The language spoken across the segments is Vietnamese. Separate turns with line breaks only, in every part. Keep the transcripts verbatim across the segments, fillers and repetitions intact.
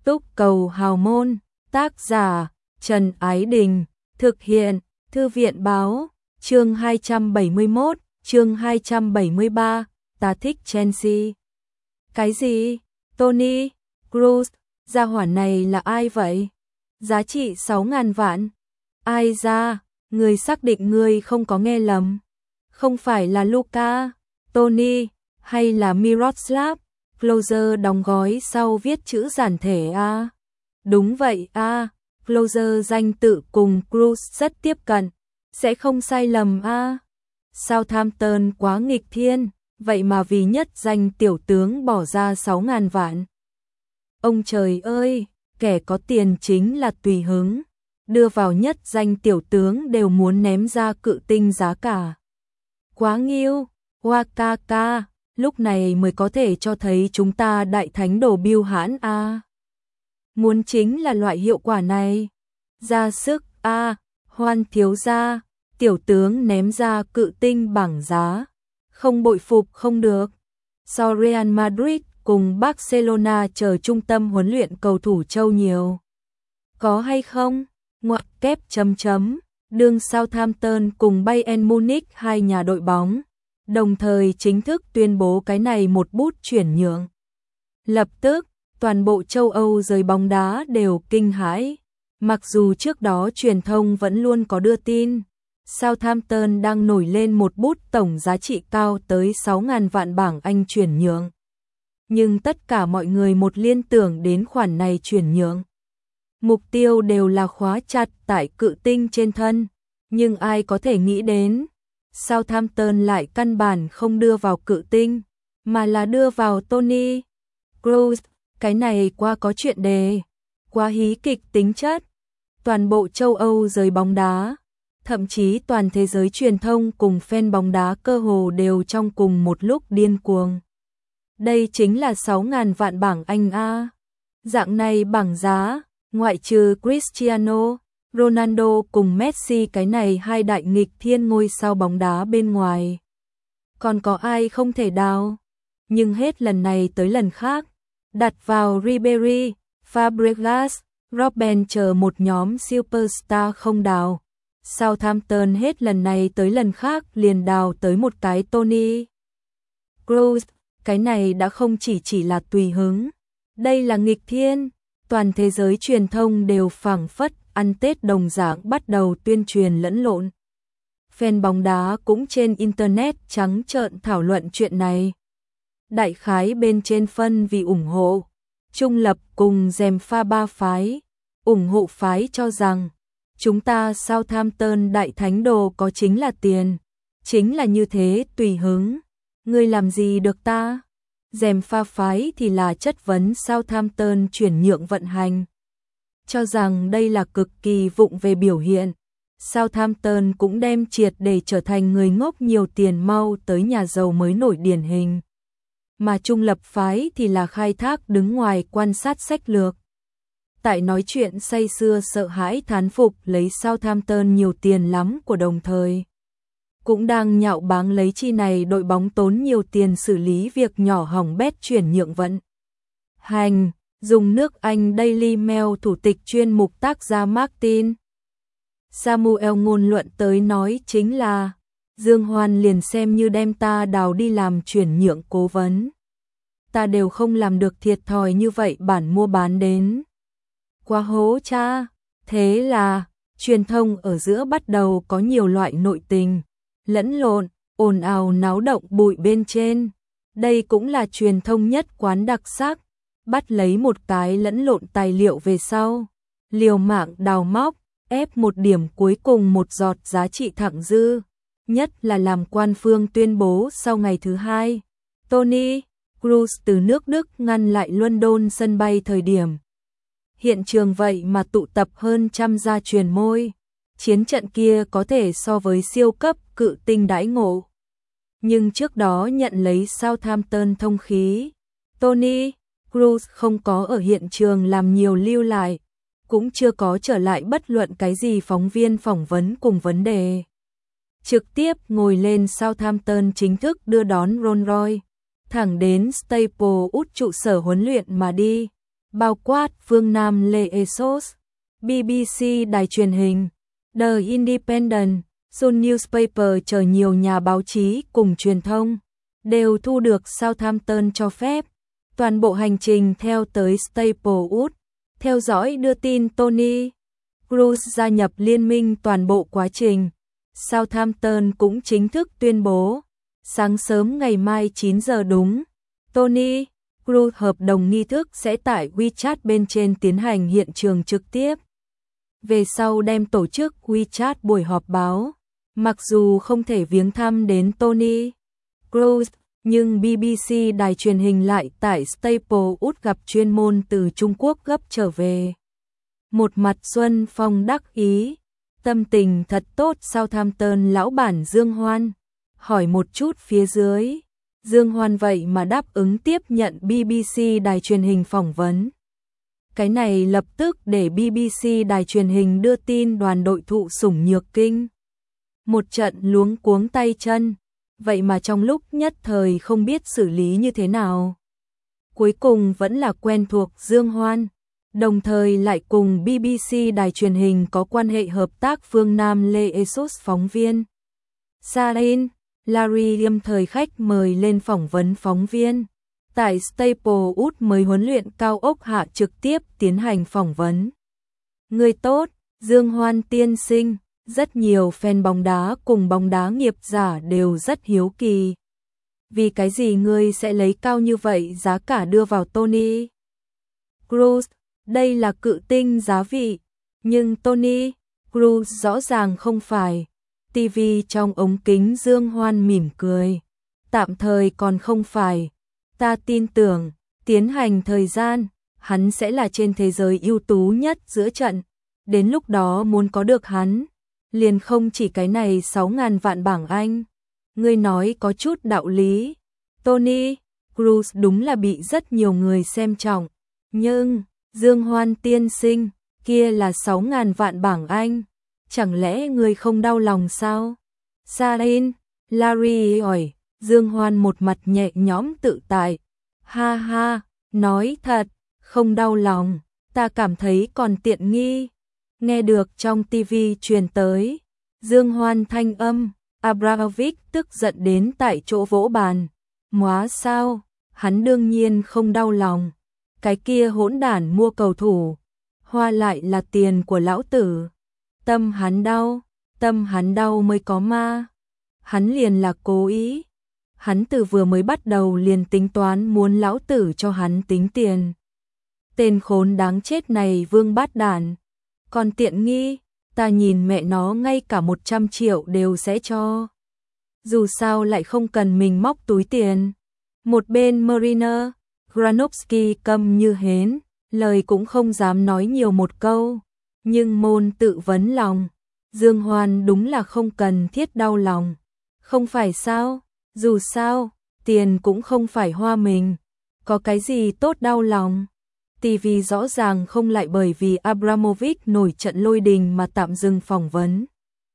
Túc cầu hào môn, tác giả Trần Ái Đình, thực hiện Thư viện Báo, chương hai trăm bảy mươi mốt, chương hai trăm bảy mươi ba, ta thích Chelsea. Cái gì? Tony Kroos, gia hỏa này là ai vậy? Giá trị sáu ngàn vạn. Ai ra? Người xác định người không có nghe lầm. Không phải là Luka, Tony, hay là Miroslav Klose đóng gói sau viết chữ giản thể a? Đúng vậy a, Klose danh tự cùng Kroos rất tiếp cận, sẽ không sai lầm a. Southampton quá nghịch thiên, vậy mà vì nhất danh tiểu tướng bỏ ra sáu ngàn vạn. Ông trời ơi, kẻ có tiền chính là tùy hứng, đưa vào nhất danh tiểu tướng đều muốn ném ra cự tinh giá cả. Quá nghiêu, Wakaka, lúc này mới có thể cho thấy chúng ta đại thánh đồ biêu hãn a. Muốn chính là loại hiệu quả này. Ra sức a, Hoan thiếu gia, tiểu tướng ném ra cự tinh bảng giá. Không bội phục không được. So Real Madrid cùng Barcelona chờ trung tâm huấn luyện cầu thủ châu nhiều. Có hay không? Ngoặc kép chấm chấm, đương Southampton cùng Bayern Munich hai nhà đội bóng, đồng thời chính thức tuyên bố cái này một bút chuyển nhượng. Lập tức, toàn bộ châu Âu giới bóng đá đều kinh hãi. Mặc dù trước đó truyền thông vẫn luôn có đưa tin, Southampton đang nổi lên một bút tổng giá trị cao tới sáu ngàn vạn bảng Anh chuyển nhượng. Nhưng tất cả mọi người một liên tưởng đến khoản này chuyển nhượng. Mục tiêu đều là khóa chặt tại cự tinh trên thân, nhưng ai có thể nghĩ đến, Southampton lại căn bản không đưa vào cự tinh, mà là đưa vào Tony Kroos, cái này quá có chuyện đề, quá hí kịch tính chất. Toàn bộ châu Âu giới bóng đá, thậm chí toàn thế giới truyền thông cùng fan bóng đá cơ hồ đều trong cùng một lúc điên cuồng. Đây chính là sáu ngàn vạn bảng Anh a. Dạng này bảng giá, ngoại trừ Cristiano Ronaldo cùng Messi cái này hai đại nghịch thiên ngôi sao bóng đá bên ngoài, còn có ai không thể đào. Nhưng hết lần này tới lần khác, đặt vào Ribery, Fabregas, Robben chờ một nhóm superstar không đào. Southampton hết lần này tới lần khác liền đào tới một cái Tony Kroos, cái này đã không chỉ chỉ là tùy hứng, đây là nghịch thiên. Toàn thế giới truyền thông đều phảng phất ăn Tết đồng dạng bắt đầu tuyên truyền lẫn lộn. Fan bóng đá cũng trên internet trắng trợn thảo luận chuyện này. Đại khái bên trên phân vì ủng hộ, trung lập cùng dèm pha ba phái. Ủng hộ phái cho rằng, chúng ta Southampton đại thánh đồ có chính là tiền, chính là như thế tùy hứng. Ngươi làm gì được ta? Dèm pha phái thì là chất vấn Southampton chuyển nhượng vận hành, cho rằng đây là cực kỳ vụng về biểu hiện. Southampton cũng đem triệt để trở thành người ngốc nhiều tiền mau tới nhà giàu mới nổi điển hình. Mà trung lập phái thì là khai thác đứng ngoài quan sát sách lược. Tại nói chuyện say sưa sợ hãi thán phục lấy Southampton nhiều tiền lắm của đồng thời. Cũng đang nhạo báng lấy chi này đội bóng tốn nhiều tiền xử lý việc nhỏ hỏng bét chuyển nhượng vận hành. Dùng nước Anh Daily Mail thủ tịch chuyên mục tác gia Martin Samuel ngôn luận tới nói chính là, Dương Hoan liền xem như đem ta đào đi làm chuyển nhượng cố vấn, ta đều không làm được thiệt thòi như vậy bản mua bán đến. Quá hố cha. Thế là, truyền thông ở giữa bắt đầu có nhiều loại nội tình, lẫn lộn, ồn ào náo động bụi bên trên. Đây cũng là truyền thông nhất quán đặc sắc, bắt lấy một cái lẫn lộn tài liệu về sau, liều mạng đào móc, ép một điểm cuối cùng một giọt giá trị thặng dư. Nhất là làm quan phương tuyên bố sau ngày thứ hai, Tony Kroos từ nước Đức ngăn lại London sân bay thời điểm. Hiện trường vậy mà tụ tập hơn trăm gia truyền môi. Chiến trận kia có thể so với siêu cấp cự tinh đãi ngộ. Nhưng trước đó nhận lấy Southampton thông khí, Tony Kroos không có ở hiện trường làm nhiều lưu lại, cũng chưa có trở lại bất luận cái gì phóng viên phỏng vấn cùng vấn đề. Trực tiếp ngồi lên Southampton chính thức đưa đón Rolls Royce, thẳng đến Staplewood trụ sở huấn luyện mà đi. bao quát Phương Nam Lê Esos, bê bê xê đài truyền hình, The Independent, Sun Newspaper chờ nhiều nhà báo chí cùng truyền thông, đều thu được Southampton cho phép. Toàn bộ hành trình theo tới Staplewood, theo dõi đưa tin Tony Cruz gia nhập liên minh toàn bộ quá trình. Southampton cũng chính thức tuyên bố, sáng sớm ngày mai chín giờ đúng, Tony Cruz hợp đồng nghi thức sẽ tại WeChat bên trên tiến hành hiện trường trực tiếp. Về sau đem tổ chức WeChat buổi họp báo, mặc dù không thể viếng thăm đến Tony Cruz, nhưng bê bê xê đài truyền hình lại tại Staplewood gặp chuyên môn từ Trung Quốc gấp trở về. Một mặt Xuân Phong đắc ý, tâm tình thật tốt. Southampton lão bản Dương Hoan hỏi một chút phía dưới, Dương Hoan vậy mà đáp ứng tiếp nhận bê bê xê đài truyền hình phỏng vấn. Cái này lập tức để bê bê xê đài truyền hình đưa tin đoàn đội thụ sủng nhược kinh. Một trận luống cuống tay chân, vậy mà trong lúc nhất thời không biết xử lý như thế nào. Cuối cùng vẫn là quen thuộc Dương Hoan, đồng thời lại cùng bê bê xê đài truyền hình có quan hệ hợp tác. Phương Nam Lê Esos phóng viên Sarin Larry Liêm thời khách mời lên phỏng vấn phóng viên. Tại Staplewood mới huấn luyện cao ốc hạ trực tiếp tiến hành phỏng vấn. Người tốt, Dương Hoan tiên sinh, rất nhiều fan bóng đá cùng bóng đá nghiệp giả đều rất hiếu kỳ. Vì cái gì ngươi sẽ lấy cao như vậy giá cả đưa vào Tony Cruz? Đây là cự tinh giá vị, nhưng Tony Cruz rõ ràng không phải. ti vi trong ống kính Dương Hoan mỉm cười. Tạm thời còn không phải. Ta tin tưởng, tiến hành thời gian, hắn sẽ là trên thế giới ưu tú nhất giữa trận. Đến lúc đó muốn có được hắn, liền không chỉ cái này sáu ngàn vạn bảng Anh. Ngươi nói có chút đạo lý. Tony Cruz đúng là bị rất nhiều người xem trọng. Nhưng, Dương Hoan tiên sinh, kia là sáu ngàn vạn bảng Anh. Chẳng lẽ ngươi không đau lòng sao? Sarin, Larry hỏi. Dương Hoan một mặt nhẹ nhõm tự tại. Ha ha, nói thật, không đau lòng, ta cảm thấy còn tiện nghi. Nghe được trong ti vi truyền tới, Dương Hoan thanh âm, Abramovich tức giận đến tại chỗ vỗ bàn. Móa sao, hắn đương nhiên không đau lòng. Cái kia hỗn đản mua cầu thủ, hoa lại là tiền của lão tử. Tâm hắn đau, tâm hắn đau mới có ma. Hắn liền là cố ý. Hắn từ vừa mới bắt đầu liền tính toán muốn lão tử cho hắn tính tiền. Tên khốn đáng chết này vương bát đản. Còn tiện nghi, ta nhìn mẹ nó ngay cả một trăm triệu đều sẽ cho. Dù sao lại không cần mình móc túi tiền. Một bên Mariner, Granovsky câm như hến, lời cũng không dám nói nhiều một câu. Nhưng môn tự vấn lòng, Dương Hoan đúng là không cần thiết đau lòng. Không phải sao? Dù sao, tiền cũng không phải hoa mình. Có cái gì tốt đau lòng? ti vi rõ ràng không lại bởi vì Abramovich nổi trận lôi đình mà tạm dừng phỏng vấn.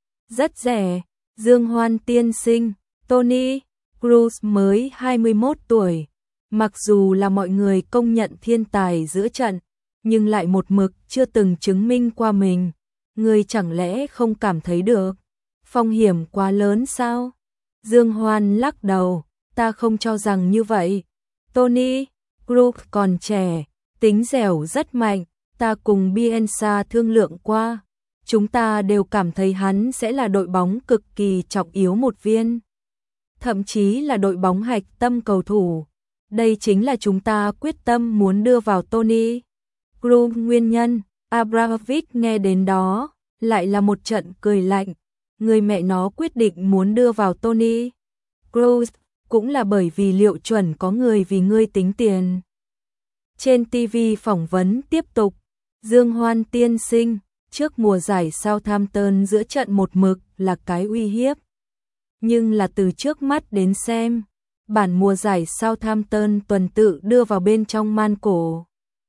Rất rẻ, Dương Hoan tiên sinh, Tony Cruz mới hai mươi mốt tuổi. Mặc dù là mọi người công nhận thiên tài giữa trận, nhưng lại một mực chưa từng chứng minh qua mình. Người chẳng lẽ không cảm thấy được? Phong hiểm quá lớn sao? Dương Hoan lắc đầu, ta không cho rằng như vậy. Tony Cruz còn trẻ, tính dẻo rất mạnh, ta cùng Bielsa thương lượng qua. Chúng ta đều cảm thấy hắn sẽ là đội bóng cực kỳ trọng yếu một viên. Thậm chí là đội bóng hạch tâm cầu thủ. Đây chính là chúng ta quyết tâm muốn đưa vào Tony Cruz nguyên nhân. Abramovich nghe đến đó, lại là một trận cười lạnh. Người mẹ nó quyết định muốn đưa vào Tony Cruz, cũng là bởi vì Liệu Chuẩn có người vì ngươi tính tiền. Trên ti vi phỏng vấn tiếp tục, Dương Hoan tiên sinh, trước mùa giải Southampton giữa trận một mực là cái uy hiếp. Nhưng là từ trước mắt đến xem, bản mùa giải Southampton tuần tự đưa vào bên trong man cổ.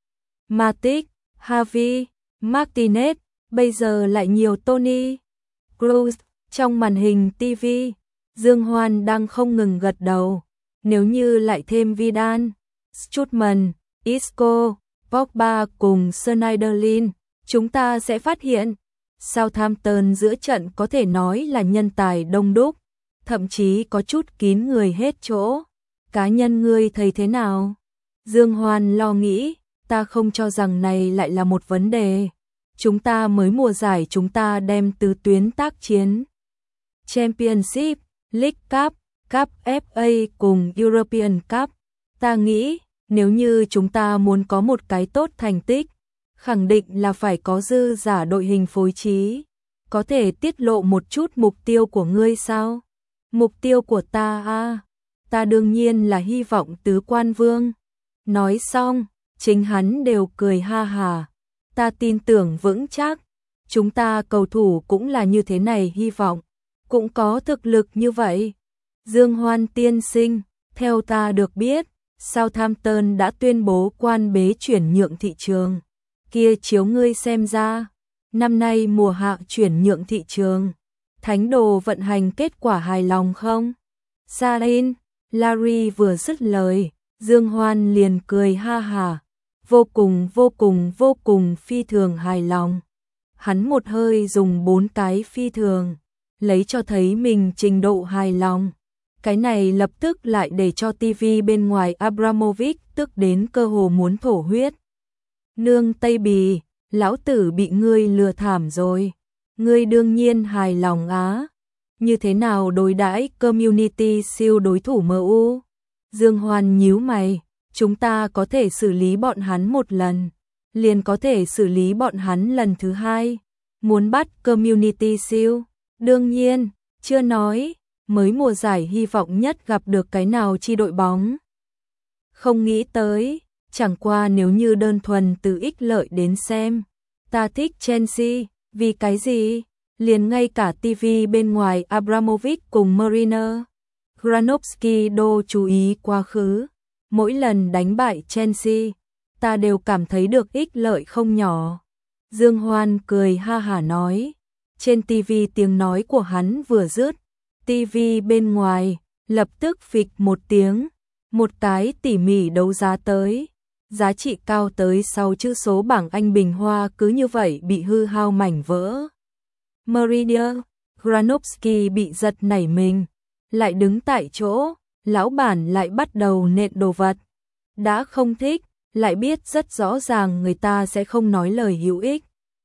Matic, Harvey, Martinez, bây giờ lại nhiều Tony Cruz. Trong màn hình ti vi, Dương Hoan đang không ngừng gật đầu. Nếu như lại thêm Vidal, Strootman, Isco, Pogba cùng Schneiderlin, chúng ta sẽ phát hiện Southampton giữa trận có thể nói là nhân tài đông đúc, thậm chí có chút kín người hết chỗ. Cá nhân ngươi thấy thế nào? Dương Hoan lo nghĩ, ta không cho rằng này lại là một vấn đề. Chúng ta mới mùa giải chúng ta đem tứ tuyến tác chiến. Championship, League Cup, Cup ép a cùng European Cup. Ta nghĩ, nếu như chúng ta muốn có một cái tốt thành tích, khẳng định là phải có dư giả đội hình phối trí. Có thể tiết lộ một chút mục tiêu của ngươi sao? Mục tiêu của ta à? Ta đương nhiên là hy vọng tứ quan vương. Nói xong, chính hắn đều cười ha hà. Ta tin tưởng vững chắc, chúng ta cầu thủ cũng là như thế này, hy vọng, cũng có thực lực như vậy. Dương Hoan tiên sinh, theo ta được biết, Southampton đã tuyên bố quan bế chuyển nhượng thị trường. Kia chiếu ngươi xem ra, năm nay mùa hạ chuyển nhượng thị trường, Thánh đồ vận hành kết quả hài lòng không? Sarin, Larry vừa dứt lời, Dương Hoan liền cười ha hà, vô cùng vô cùng vô cùng phi thường hài lòng. Hắn một hơi dùng bốn cái phi thường, lấy cho thấy mình trình độ hài lòng. Cái này lập tức lại để cho ti vi bên ngoài Abramovich tức đến cơ hồ muốn thổ huyết. Nương Tây Bì, lão tử bị ngươi lừa thảm rồi. Ngươi đương nhiên hài lòng á. Như thế nào đối đãi Community Shield đối thủ em u? Dương Hoan nhíu mày, chúng ta có thể xử lý bọn hắn một lần, liền có thể xử lý bọn hắn lần thứ hai. Muốn bắt Community Shield? Đương nhiên, chưa nói, mới mùa giải hy vọng nhất gặp được cái nào chi đội bóng. Không nghĩ tới, chẳng qua nếu như đơn thuần từ ích lợi đến xem, ta thích Chelsea, vì cái gì? Liền ngay cả ti vi bên ngoài Abramovich cùng Mariner, Granovsky đô chú ý quá khứ. Mỗi lần đánh bại Chelsea, ta đều cảm thấy được ích lợi không nhỏ. Dương Hoan cười ha hả nói. Trên ti vi tiếng nói của hắn vừa dứt, ti vi bên ngoài lập tức phịch một tiếng, một cái tỉ mỉ đấu giá tới. Giá trị cao tới sáu chữ số bảng Anh bình hoa cứ như vậy bị hư hao mảnh vỡ. Mariner, Granovsky bị giật nảy mình, lại đứng tại chỗ, lão bản lại bắt đầu nện đồ vật. Đã không thích, lại biết rất rõ ràng người ta sẽ không nói lời hữu ích.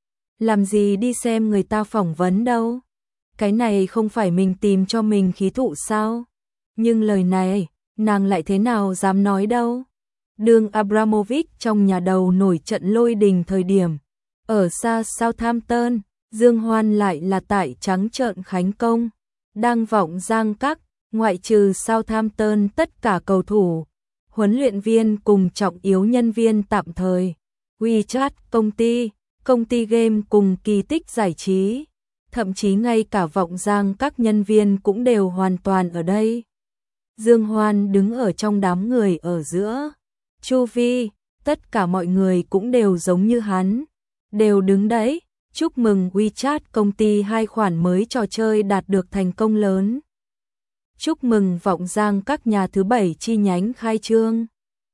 Làm gì đi xem người ta phỏng vấn đâu. Cái này không phải mình tìm cho mình khí thụ sao? Nhưng lời này, nàng lại thế nào dám nói đâu. Đường Abramovich trong nhà đầu nổi trận lôi đình thời điểm. Ở xa Southampton, Dương Hoan lại là tại trắng trợn khánh công. Đang vọng giang các, ngoại trừ Southampton tất cả cầu thủ, huấn luyện viên cùng trọng yếu nhân viên tạm thời. WeChat công ty, công ty game cùng kỳ tích giải trí. Thậm chí ngay cả vọng giang các nhân viên cũng đều hoàn toàn ở đây. Dương Hoan đứng ở trong đám người ở giữa. Chu vi, tất cả mọi người cũng đều giống như hắn. Đều đứng đấy, chúc mừng WeChat công ty hai khoản mới trò chơi đạt được thành công lớn. Chúc mừng vọng giang các nhà thứ bảy chi nhánh khai trương.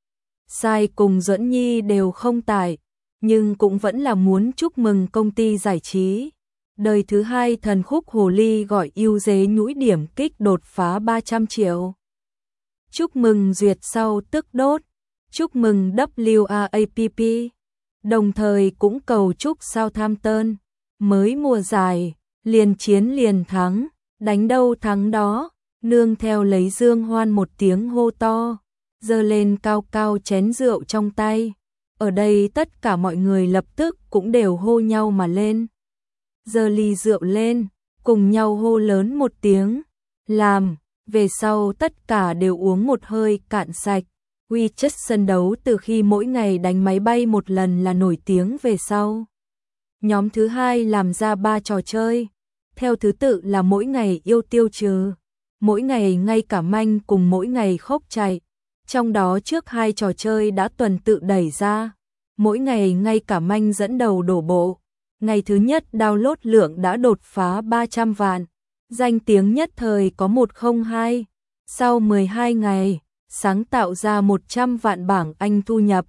Sai cùng Duẫn Nhi đều không tại, nhưng cũng vẫn là muốn chúc mừng công ty giải trí. Đời thứ hai thần khúc hồ ly gọi yêu dế nhũi điểm kích đột phá ba trăm triệu. Chúc mừng duyệt sau tức đốt. Chúc mừng vê a a pê. Đồng thời cũng cầu chúc Southampton mới mùa giải, liền chiến liền thắng, đánh đâu thắng đó. Nương theo lấy Dương Hoan một tiếng hô to, giơ lên cao cao chén rượu trong tay. Ở đây tất cả mọi người lập tức cũng đều hô nhau mà lên. Giơ ly rượu lên, cùng nhau hô lớn một tiếng. Làm, về sau tất cả đều uống một hơi cạn sạch. WeChat sân đấu từ khi mỗi ngày đánh máy bay một lần là nổi tiếng về sau. Nhóm thứ hai làm ra ba trò chơi. Theo thứ tự là mỗi ngày yêu tiêu trừ, mỗi ngày ngay cả manh cùng mỗi ngày khốc chạy. Trong đó trước hai trò chơi đã tuần tự đẩy ra. Mỗi ngày ngay cả manh dẫn đầu đổ bộ. Ngày thứ nhất download lượng đã đột phá ba trăm vạn. Danh tiếng nhất thời có một không hai. Sau mười hai ngày, sáng tạo ra một trăm vạn bảng Anh thu nhập.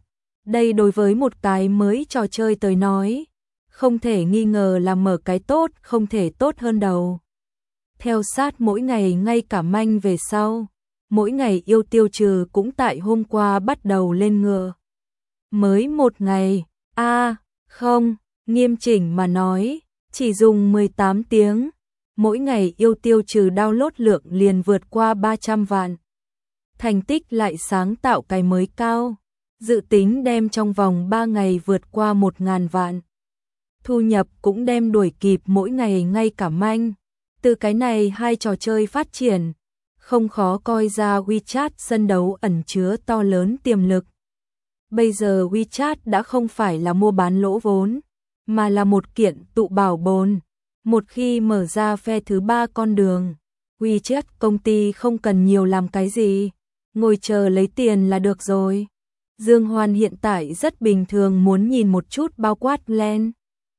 Đây đối với một cái mới trò chơi tới nói, không thể nghi ngờ là mở cái tốt, không thể tốt hơn đầu. Theo sát mỗi ngày ngay cả manh về sau, mỗi ngày yêu tiêu trừ cũng tại hôm qua bắt đầu lên ngựa. Mới một ngày, a à, không, nghiêm chỉnh mà nói, chỉ dùng mười tám tiếng, mỗi ngày yêu tiêu trừ download lượng liền vượt qua ba trăm vạn. Thành tích lại sáng tạo cái mới cao, dự tính đem trong vòng ba ngày vượt qua một nghìn vạn. Thu nhập cũng đem đuổi kịp mỗi ngày ngay cả manh. Từ cái này hai trò chơi phát triển, không khó coi ra WeChat sân đấu ẩn chứa to lớn tiềm lực. Bây giờ WeChat đã không phải là mua bán lỗ vốn, mà là một kiện tụ bảo bồn. Một khi mở ra phe thứ ba con đường, WeChat công ty không cần nhiều làm cái gì, ngồi chờ lấy tiền là được rồi. Dương Hoan hiện tại rất bình thường muốn nhìn một chút bao quát lên.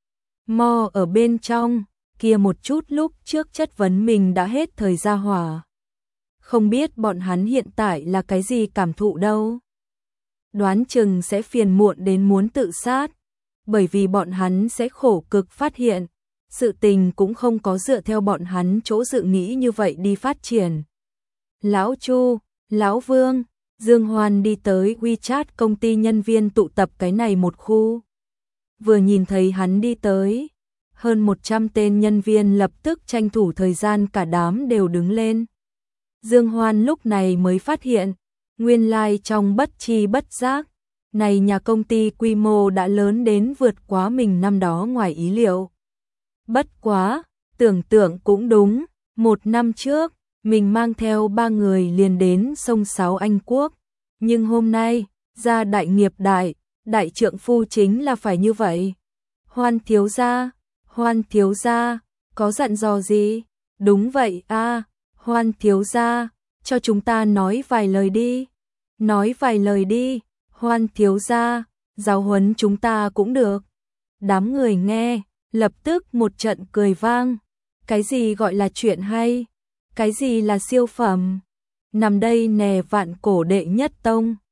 Mo ở bên trong, kia một chút lúc trước chất vấn mình đã hết thời ra hỏa. Không biết bọn hắn hiện tại là cái gì cảm thụ đâu. Đoán chừng sẽ phiền muộn đến muốn tự sát, bởi vì bọn hắn sẽ khổ cực phát hiện, sự tình cũng không có dựa theo bọn hắn chỗ dự nghĩ như vậy đi phát triển. Lão Chu, Lão Vương, Dương Hoan đi tới WeChat công ty nhân viên tụ tập cái này một khu. Vừa nhìn thấy hắn đi tới, hơn một trăm tên nhân viên lập tức tranh thủ thời gian cả đám đều đứng lên. Dương Hoan lúc này mới phát hiện, nguyên lai like trong bất chi bất giác, này nhà công ty quy mô đã lớn đến vượt quá mình năm đó ngoài ý liệu. Bất quá, tưởng tượng cũng đúng, một năm trước, mình mang theo ba người liền đến sông Sáo Anh Quốc, nhưng hôm nay, ra đại nghiệp đại, đại trượng phu chính là phải như vậy. Hoan thiếu gia, Hoan thiếu gia, có dặn dò gì? Đúng vậy a, à, Hoan thiếu gia, cho chúng ta nói vài lời đi. Nói vài lời đi, Hoan thiếu gia, giáo huấn chúng ta cũng được. Đám người nghe, lập tức một trận cười vang. Cái gì gọi là chuyện hay? Cái gì là siêu phẩm? Nằm đây nè vạn cổ đệ nhất tông.